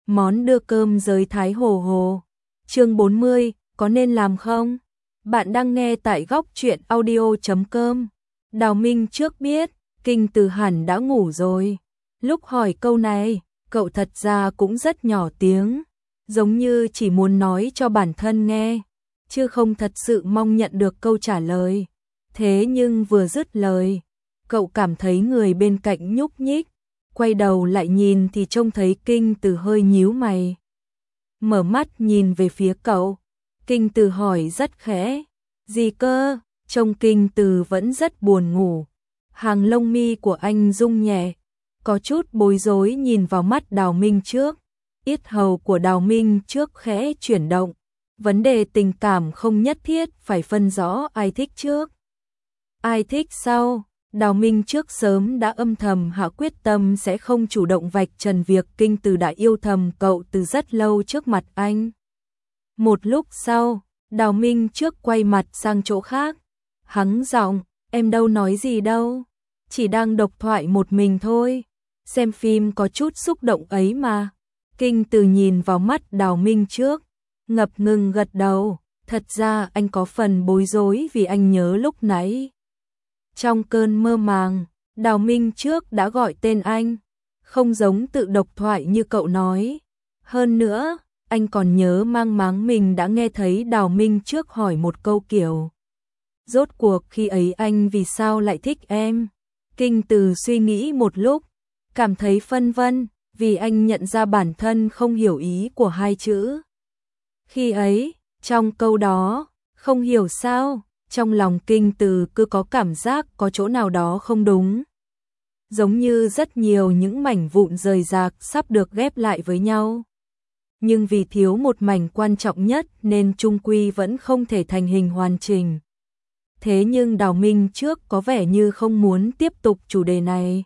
món đưa cơm giới Thái Hồ Hồ. Chương 40, có nên làm không? Bạn đang nghe tại góc truyện audio.com. Đào Minh trước biết, Kinh Từ hẳn đã ngủ rồi. Lúc hỏi câu này, cậu thật ra cũng rất nhỏ tiếng, giống như chỉ muốn nói cho bản thân nghe, chứ không thật sự mong nhận được câu trả lời. Thế nhưng vừa dứt lời, cậu cảm thấy người bên cạnh nhúc nhích, quay đầu lại nhìn thì trông thấy Kinh Từ hơi nhíu mày. Mở mắt nhìn về phía cậu, Kinh Từ hỏi rất khẽ, gì cơ? Trông Kinh Từ vẫn rất buồn ngủ. Hàng lông mi của anh rung nhẹ, có chút bối rối nhìn vào mắt Đào Minh trước. Yết hầu của Đào Minh trước khẽ chuyển động. Vấn đề tình cảm không nhất thiết phải phân rõ ai thích trước, ai thích sau. Đào Minh trước sớm đã âm thầm hạ quyết tâm sẽ không chủ động vạch trần việc Kinh Từ đã yêu thầm cậu từ rất lâu trước mặt anh. Một lúc sau, Đào Minh trước quay mặt sang chỗ khác, hắng giọng, em đâu nói gì đâu, chỉ đang độc thoại một mình thôi, xem phim có chút xúc động ấy mà. Kinh Từ nhìn vào mắt Đào Minh trước, ngập ngừng gật đầu, thật ra anh có phần bối rối vì anh nhớ lúc nãy. Trong cơn mơ màng, Đào Minh trước đã gọi tên anh, không giống tự độc thoại như cậu nói. Hơn nữa, anh còn nhớ mang máng mình đã nghe thấy Đào Minh trước hỏi một câu kiểu, rốt cuộc khi ấy anh vì sao lại thích em? Kinh Từ suy nghĩ một lúc, cảm thấy phân vân, vì anh nhận ra bản thân không hiểu ý của hai chữ. Khi ấy, trong câu đó, không hiểu sao, trong lòng Kinh Từ cứ có cảm giác có chỗ nào đó không đúng. Giống như rất nhiều những mảnh vụn rời rạc sắp được ghép lại với nhau. Nhưng vì thiếu một mảnh quan trọng nhất nên chung quy vẫn không thể thành hình hoàn chỉnh. Thế nhưng Đào Minh trước có vẻ như không muốn tiếp tục chủ đề này.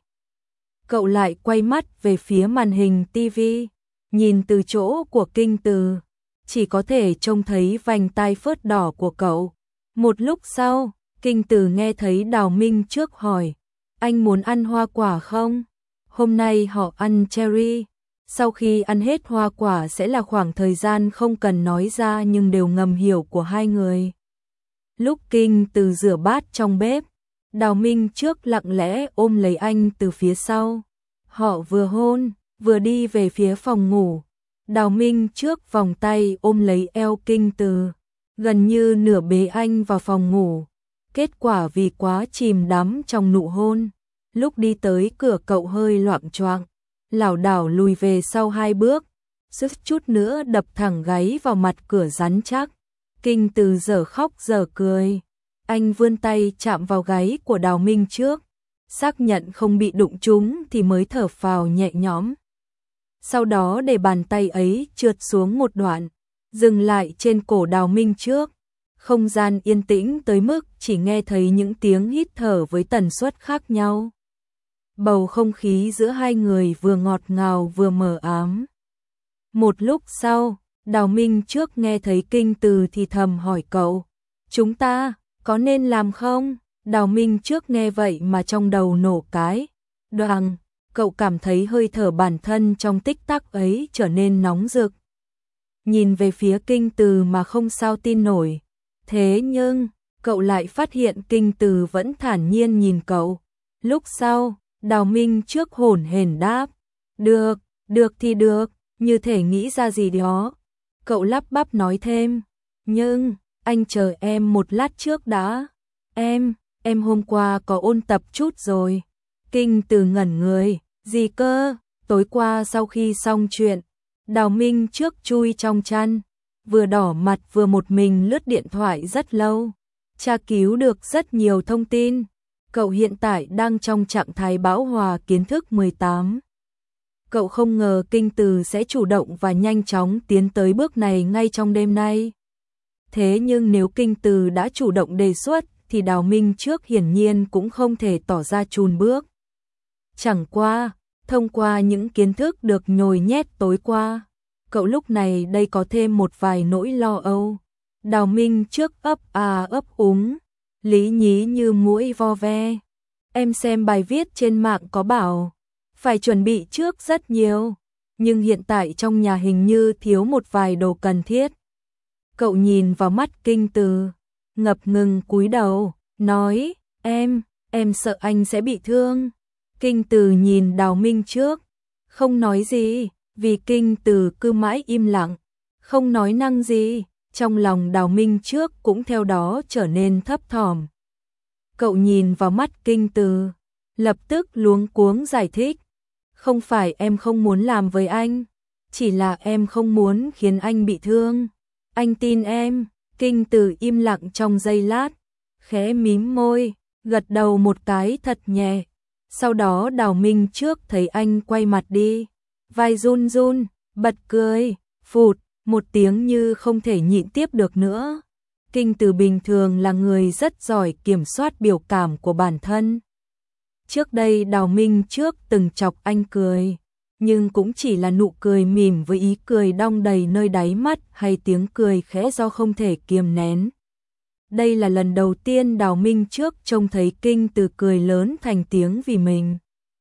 Cậu lại quay mắt về phía màn hình TV, nhìn từ chỗ của Kinh Từ, chỉ có thể trông thấy vành tai phớt đỏ của cậu. Một lúc sau, Kinh Từ nghe thấy Đào Minh trước hỏi, anh muốn ăn hoa quả không? Hôm nay họ ăn cherry, sau khi ăn hết hoa quả sẽ là khoảng thời gian không cần nói ra nhưng đều ngầm hiểu của hai người. Lúc Kinh Từ rửa bát trong bếp, Đào Minh trước lặng lẽ ôm lấy anh từ phía sau. Họ vừa hôn, vừa đi về phía phòng ngủ. Đào Minh trước vòng tay ôm lấy eo Kinh Từ, gần như nửa bế anh vào phòng ngủ. Kết quả vì quá chìm đắm trong nụ hôn, lúc đi tới cửa cậu hơi loạng choạng, lảo đảo lùi về sau 2 bước, suýt chút nữa đập thẳng gáy vào mặt cửa rắn chắc. Kinh Từ dở khóc dở cười. Anh vươn tay chạm vào gáy của Đào Minh trước, xác nhận không bị đụng trúng thì mới thở phào nhẹ nhõm. Sau đó để bàn tay ấy trượt xuống một đoạn, dừng lại trên cổ Đào Minh trước. Không gian yên tĩnh tới mức chỉ nghe thấy những tiếng hít thở với tần suất khác nhau. Bầu không khí giữa hai người vừa ngọt ngào vừa mờ ám. Một lúc sau, Đào Minh trước nghe thấy Kinh Từ thì thầm hỏi cậu, chúng ta có nên làm không? Đào Minh trước nghe vậy mà trong đầu nổ cái. Đoàng, cậu cảm thấy hơi thở bản thân trong tích tắc ấy trở nên nóng rực. Nhìn về phía Kinh Từ mà không sao tin nổi. Thế nhưng, cậu lại phát hiện Kinh Từ vẫn thản nhiên nhìn cậu. Lúc sau, Đào Minh trước hổn hển đáp. Được, được thì được, như thể nghĩ ra gì đó. Cậu lắp bắp nói thêm. Nhưng, anh chờ em một lát trước đã. Em hôm qua có ôn tập chút rồi. Kinh Từ ngẩn người. Gì cơ? Tối qua sau khi xong chuyện, Đào Minh trước chui trong chăn, vừa đỏ mặt vừa một mình lướt điện thoại rất lâu, tra cứu được rất nhiều thông tin. Cậu hiện tại đang trong trạng thái bão hòa kiến thức 18. Cậu không ngờ Kinh Từ sẽ chủ động và nhanh chóng tiến tới bước này ngay trong đêm nay. Thế nhưng nếu Kinh Từ đã chủ động đề xuất thì Đào Minh trước hiển nhiên cũng không thể tỏ ra chùn bước. Chẳng qua, thông qua những kiến thức được nhồi nhét tối qua, cậu lúc này đây có thêm một vài nỗi lo âu. Đào Minh trước ấp ấp úng, lý nhí như muỗi vo ve. Em xem bài viết trên mạng có bảo, phải chuẩn bị trước rất nhiều. nhưng hiện tại trong nhà hình như thiếu một vài đồ cần thiết. Cậu nhìn vào mắt Kinh Từ, ngập ngừng cúi đầu, nói, em sợ anh sẽ bị thương. Kinh Từ nhìn Đào Minh trước, không nói gì, vì Kinh Từ cứ mãi im lặng, không nói năng gì, trong lòng Đào Minh trước cũng theo đó trở nên thấp thỏm. Cậu nhìn vào mắt Kinh Từ, lập tức luống cuống giải thích, không phải em không muốn làm với anh, chỉ là em không muốn khiến anh bị thương. Anh tin em. Kinh Từ im lặng trong giây lát, khẽ mím môi, gật đầu một cái thật nhẹ. Sau đó Đào Minh trước thấy anh quay mặt đi, vai run run, bật cười, phụt, một tiếng như không thể nhịn tiếp được nữa. Kinh Từ bình thường là người rất giỏi kiểm soát biểu cảm của bản thân. Trước đây Đào Minh trước từng chọc anh cười, nhưng cũng chỉ là nụ cười mỉm với ý cười đong đầy nơi đáy mắt hay tiếng cười khẽ do không thể kiềm nén. Đây là lần đầu tiên Đào Minh trước trông thấy Kinh Từ cười lớn thành tiếng vì mình.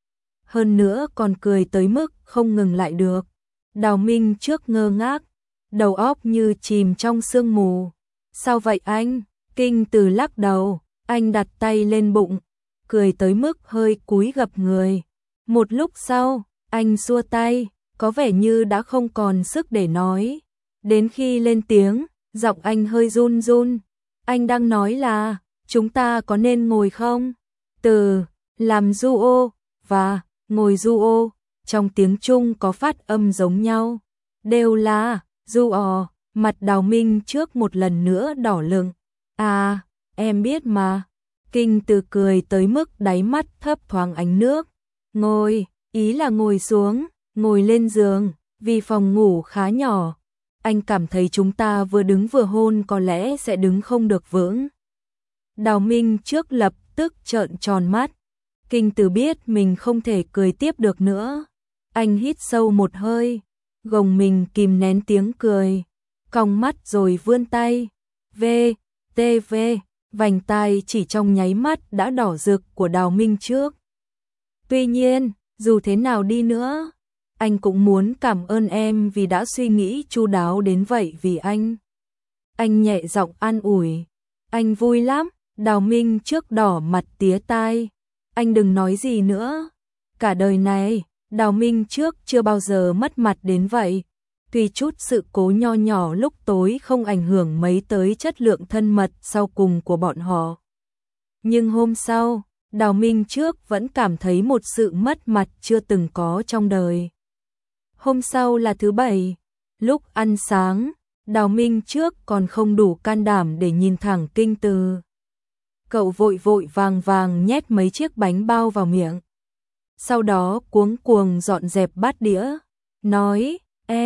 Hơn nữa còn cười tới mức không ngừng lại được. Đào Minh trước ngơ ngác, đầu óc như chìm trong sương mù. Sao vậy anh? Kinh Từ lắc đầu, anh đặt tay lên bụng, cười tới mức hơi cúi gập người. Một lúc sau, anh xua tay, có vẻ như đã không còn sức để nói. Đến khi lên tiếng, giọng anh hơi run run. Anh đang nói là, chúng ta có nên ngồi không? Từ làm duo và ngồi duo, trong tiếng Trung có phát âm giống nhau. Đều là duo. Mặt Đào Minh trước một lần nữa đỏ lựng. À, em biết mà. Kinh Từ cười tới mức đáy mắt thấp thoáng ánh nước. Ngồi, ý là ngồi xuống, ngồi lên giường, vì phòng ngủ khá nhỏ. Anh cảm thấy chúng ta vừa đứng vừa hôn có lẽ sẽ đứng không được vững. Đào Minh trước lập tức trợn tròn mắt. Kinh Từ biết mình không thể cười tiếp được nữa. Anh hít sâu một hơi, gồng mình kìm nén tiếng cười, cong mắt rồi vươn tay. V, vành tai chỉ trong nháy mắt đã đỏ rực của Đào Minh trước. Tuy nhiên, dù thế nào đi nữa, anh cũng muốn cảm ơn em vì đã suy nghĩ chu đáo đến vậy vì anh. Anh nhẹ giọng an ủi. Anh vui lắm. Đào Minh trước đỏ mặt tía tai. Anh đừng nói gì nữa. Cả đời này, Đào Minh trước chưa bao giờ mất mặt đến vậy. Tuy chút sự cố nho nhỏ lúc tối không ảnh hưởng mấy tới chất lượng thân mật sau cùng của bọn họ. Nhưng hôm sau, Đào Minh trước vẫn cảm thấy một sự mất mặt chưa từng có trong đời. Hôm sau là thứ Bảy, lúc ăn sáng, Đào Minh trước còn không đủ can đảm để nhìn thẳng Kinh Từ. Cậu vội vội vàng vàng nhét mấy chiếc bánh bao vào miệng. Sau đó cuống cuồng dọn dẹp bát đĩa, nói,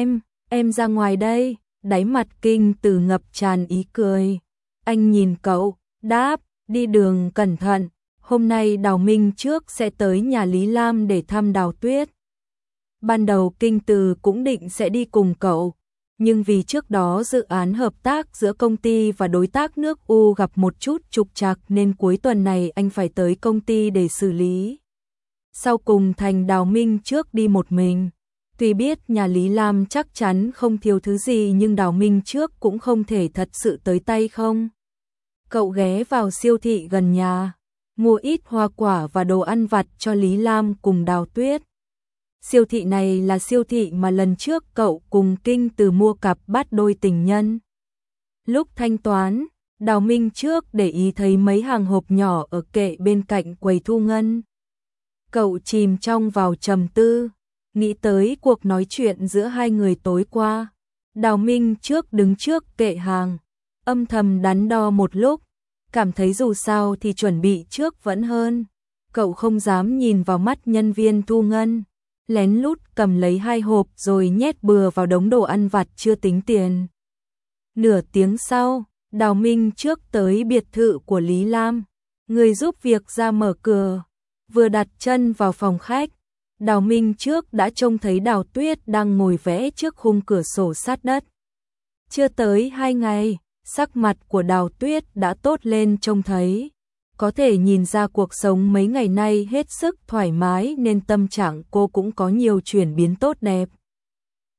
em ra ngoài đây. Đáy mặt Kinh Từ ngập tràn ý cười. Anh nhìn cậu, đáp, đi đường cẩn thận. Hôm nay Đào Minh trước sẽ tới nhà Lý Lam để thăm Đào Tuyết. Ban đầu Kinh Từ cũng định sẽ đi cùng cậu, nhưng vì trước đó dự án hợp tác giữa công ty và đối tác nước U gặp một chút trục trặc nên cuối tuần này anh phải tới công ty để xử lý. Sau cùng thành Đào Minh trước đi một mình. Tuy biết nhà Lý Lam chắc chắn không thiếu thứ gì nhưng Đào Minh trước cũng không thể thật sự tới tay không. Cậu ghé vào siêu thị gần nhà, mua ít hoa quả và đồ ăn vặt cho Lý Lam cùng Đào Tuyết. Siêu thị này là siêu thị mà lần trước cậu cùng Kinh Từ mua cặp bát đôi tình nhân. Lúc thanh toán, Đào Minh trước để ý thấy mấy hàng hộp nhỏ ở kệ bên cạnh quầy thu ngân. Cậu chìm trong vào trầm tư, nghĩ tới cuộc nói chuyện giữa hai người tối qua. Đào Minh trước đứng trước kệ hàng, âm thầm đắn đo một lúc, cảm thấy dù sao thì chuẩn bị trước vẫn hơn. Cậu không dám nhìn vào mắt nhân viên thu ngân, lén lút cầm lấy hai hộp rồi nhét bừa vào đống đồ ăn vặt chưa tính tiền. Nửa tiếng sau, Đào Minh trước tới biệt thự của Lý Lam, người giúp việc ra mở cửa. Vừa đặt chân vào phòng khách, Đào Minh trước đã trông thấy Đào Tuyết đang ngồi vẽ trước khung cửa sổ sát đất. Chưa tới 2 ngày, sắc mặt của Đào Tuyết đã tốt lên trông thấy. Có thể nhìn ra cuộc sống mấy ngày nay hết sức thoải mái nên tâm trạng cô cũng có nhiều chuyển biến tốt đẹp.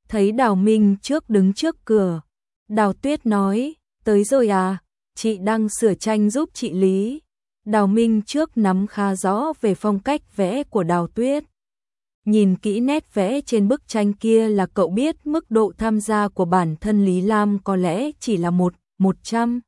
Thấy Đào Minh trước đứng trước cửa, Đào Tuyết nói, tới rồi à, chị đang sửa tranh giúp chị Lý. Đào Minh trước nắm khá rõ về phong cách vẽ của Đào Tuyết. Nhìn kỹ nét vẽ trên bức tranh kia là cậu biết mức độ tham gia của bản thân Lý Lam có lẽ chỉ là 100.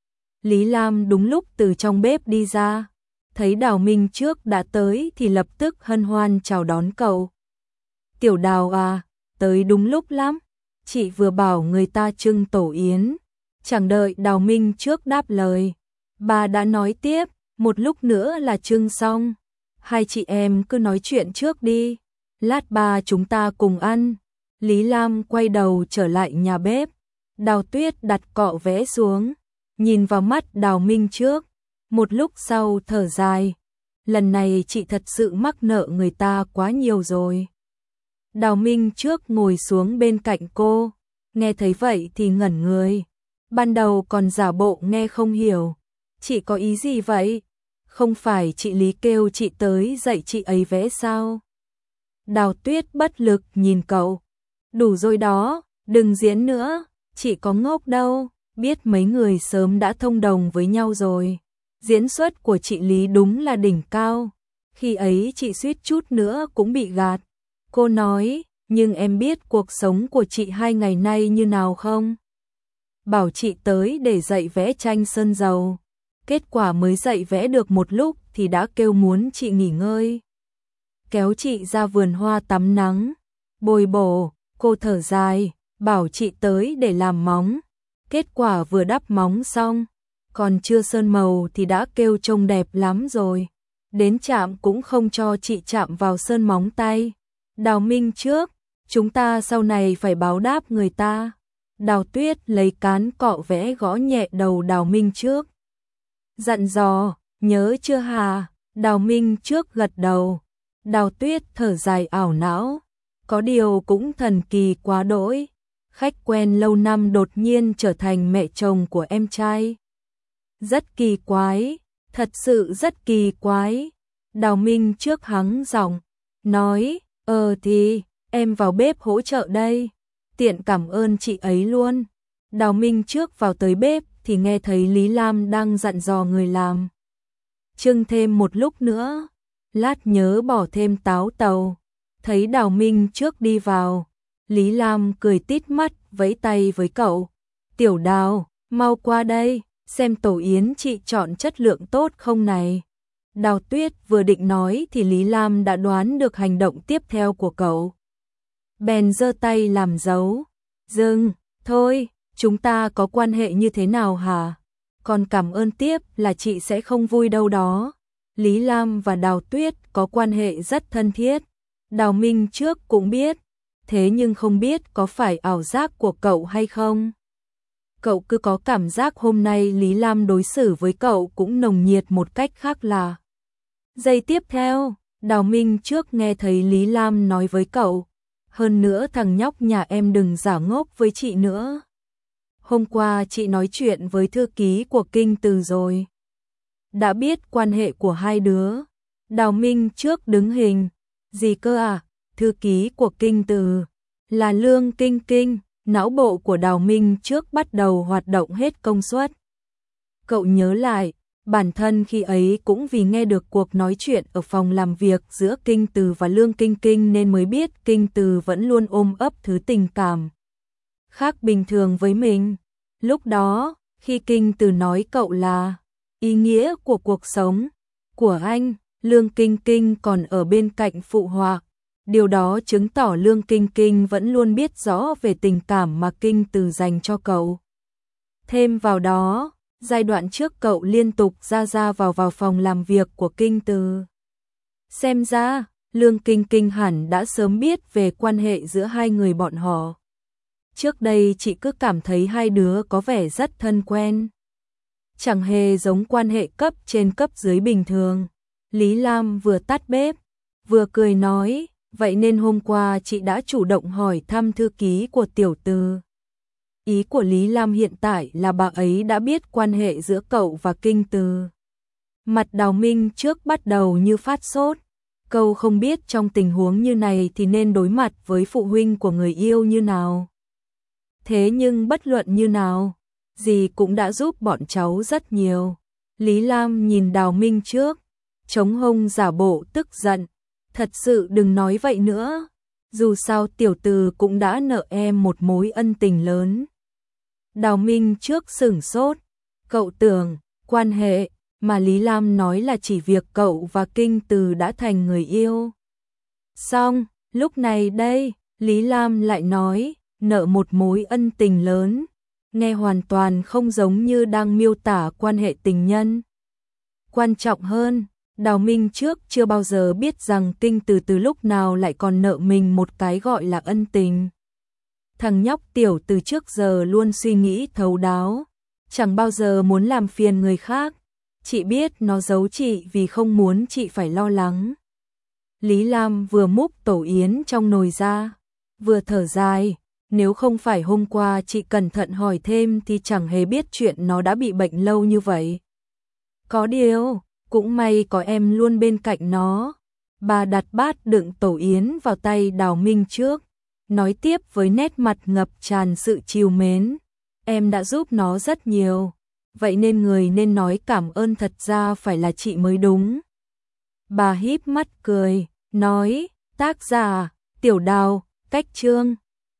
Lý Lam đúng lúc từ trong bếp đi ra, thấy Đào Minh trước đã tới thì lập tức hân hoan chào đón cậu. Tiểu Đào à, tới đúng lúc lắm, chị vừa bảo người ta trưng tổ yến. Chẳng đợi Đào Minh trước đáp lời, bà đã nói tiếp, một lúc nữa là trưng xong. Hai chị em cứ nói chuyện trước đi, lát ba chúng ta cùng ăn. Lý Lam quay đầu trở lại nhà bếp. Đào Tuyết đặt cọ vẽ xuống, nhìn vào mắt Đào Minh trước. Một lúc sau thở dài, lần này chị thật sự mắc nợ người ta quá nhiều rồi. Đào Minh trước ngồi xuống bên cạnh cô, nghe thấy vậy thì ngẩn người. Ban đầu còn giả bộ nghe không hiểu. Chị có ý gì vậy? Không phải chị Lý kêu chị tới dạy chị ấy vẽ sao? Đào Tuyết bất lực nhìn cậu. Đủ rồi đó, đừng diễn nữa, chị có ngốc đâu, biết mấy người sớm đã thông đồng với nhau rồi. Diễn xuất của chị Lý đúng là đỉnh cao, khi ấy chị suýt chút nữa cũng bị gạt. Cô nói, nhưng em biết cuộc sống của chị 2 ngày nay như nào không? Bảo chị tới để dạy vẽ tranh sơn dầu. Kết quả mới dạy vẽ được một lúc thì đã kêu muốn chị nghỉ ngơi. Kéo chị ra vườn hoa tắm nắng, bồi bổ, cô thở dài, bảo chị tới để làm móng. Kết quả vừa đắp móng xong, còn chưa sơn màu thì đã kêu trông đẹp lắm rồi. Đến chạm cũng không cho chị chạm vào sơn móng tay. Đào Minh trước, chúng ta sau này phải báo đáp người ta. Đào Tuyết lấy cán cọ vẽ gõ nhẹ đầu Đào Minh trước. Dặn dò, nhớ chưa hà? Đào Minh trước gật đầu. Đào Tuyết thở dài ảo não. Có điều cũng thần kỳ quá đỗi. Khách quen lâu năm đột nhiên trở thành mẹ chồng của em trai. Rất kỳ quái, thật sự rất kỳ quái. Đào Minh trước hắng giọng, nói, thì, em vào bếp hỗ trợ đây. Tiện cảm ơn chị ấy luôn. Đào Minh trước vào tới bếp thì nghe thấy Lý Lam đang dặn dò người làm. Trưng thêm một lúc nữa, lát nhớ bỏ thêm táo tàu. Thấy Đào Minh trước đi vào, Lý Lam cười tít mắt vẫy tay với cậu. Tiểu Đào, mau qua đây, xem tổ yến chị chọn chất lượng tốt không này. Đào Tuyết vừa định nói thì Lý Lam đã đoán được hành động tiếp theo của cậu. Bèn giơ tay làm dấu. Dừng, thôi, chúng ta có quan hệ như thế nào hả? Còn cảm ơn tiếp là chị sẽ không vui đâu đó. Lý Lam và Đào Tuyết có quan hệ rất thân thiết. Đào Minh trước cũng biết, thế nhưng không biết có phải ảo giác của cậu hay không. Cậu cứ có cảm giác hôm nay Lý Lam đối xử với cậu cũng nồng nhiệt một cách khác lạ. Giây tiếp theo, Đào Minh trước nghe thấy Lý Lam nói với cậu, hơn nữa thằng nhóc nhà em đừng giả ngốc với chị nữa. Hôm qua chị nói chuyện với thư ký của Kinh Từ rồi. Đã biết quan hệ của hai đứa. Đào Minh trước đứng hình. Gì cơ à? Thư ký của Kinh Từ là Lương Kinh Kinh. Não bộ của Đào Minh trước bắt đầu hoạt động hết công suất. Cậu nhớ lại, bản thân khi ấy cũng vì nghe được cuộc nói chuyện ở phòng làm việc giữa Kinh Từ và Lương Kinh Kinh nên mới biết Kinh Từ vẫn luôn ôm ấp thứ tình cảm khác bình thường với mình. Lúc đó, khi Kinh Từ nói cậu là ý nghĩa của cuộc sống của anh, Lương Kinh Kinh còn ở bên cạnh phụ họa. Điều đó chứng tỏ Lương Kinh Kinh vẫn luôn biết rõ về tình cảm mà Kinh Từ dành cho cậu. Thêm vào đó, giai đoạn trước cậu liên tục ra vào phòng làm việc của Kinh Từ. Xem ra, Lương Kinh Kinh hẳn đã sớm biết về quan hệ giữa hai người bọn họ. Trước đây chị cứ cảm thấy hai đứa có vẻ rất thân quen. Chẳng hề giống quan hệ cấp trên cấp dưới bình thường. Lý Lam vừa tắt bếp, vừa cười nói, vậy nên hôm qua chị đã chủ động hỏi thăm thư ký của tiểu Từ. Ý của Lý Lam hiện tại là bà ấy đã biết quan hệ giữa cậu và Kinh Từ. Mặt Đào Minh trước bắt đầu như phát sốt. câu không biết trong tình huống như này thì nên đối mặt với phụ huynh của người yêu như nào. Thế nhưng bất luận như nào, dì cũng đã giúp bọn cháu rất nhiều. Lý Lam nhìn Đào Minh trước, chống hông giả bộ tức giận. Thật sự đừng nói vậy nữa. Dù sao tiểu từ cũng đã nợ em một mối ân tình lớn. Đào Minh trước sửng sốt. Cậu tưởng, quan hệ mà Lý Lam nói là chỉ việc cậu và Kinh Từ đã thành người yêu. Xong, lúc này đây, Lý Lam lại nói, nợ một mối ân tình lớn. Nghe hoàn toàn không giống như đang miêu tả quan hệ tình nhân. Quan trọng hơn, Đào Minh trước chưa bao giờ biết rằng Kinh từ lúc nào lại còn nợ mình một cái gọi là ân tình. Thằng nhóc tiểu từ trước giờ luôn suy nghĩ thấu đáo, chẳng bao giờ muốn làm phiền người khác. Chị biết nó giấu chị vì không muốn chị phải lo lắng. Lý Lam vừa múc tổ yến trong nồi ra, vừa thở dài. Nếu không phải hôm qua chị cẩn thận hỏi thêm thì chẳng hề biết chuyện nó đã bị bệnh lâu như vậy. Có điều, cũng may có em luôn bên cạnh nó. Bà đặt bát đựng tổ yến vào tay Đào Minh trước, nói tiếp với nét mặt ngập tràn sự trìu mến. Em đã giúp nó rất nhiều, vậy nên người nên nói cảm ơn thật ra phải là chị mới đúng. Bà híp mắt cười, nói, tác giả, Tiểu Đào, cách chương.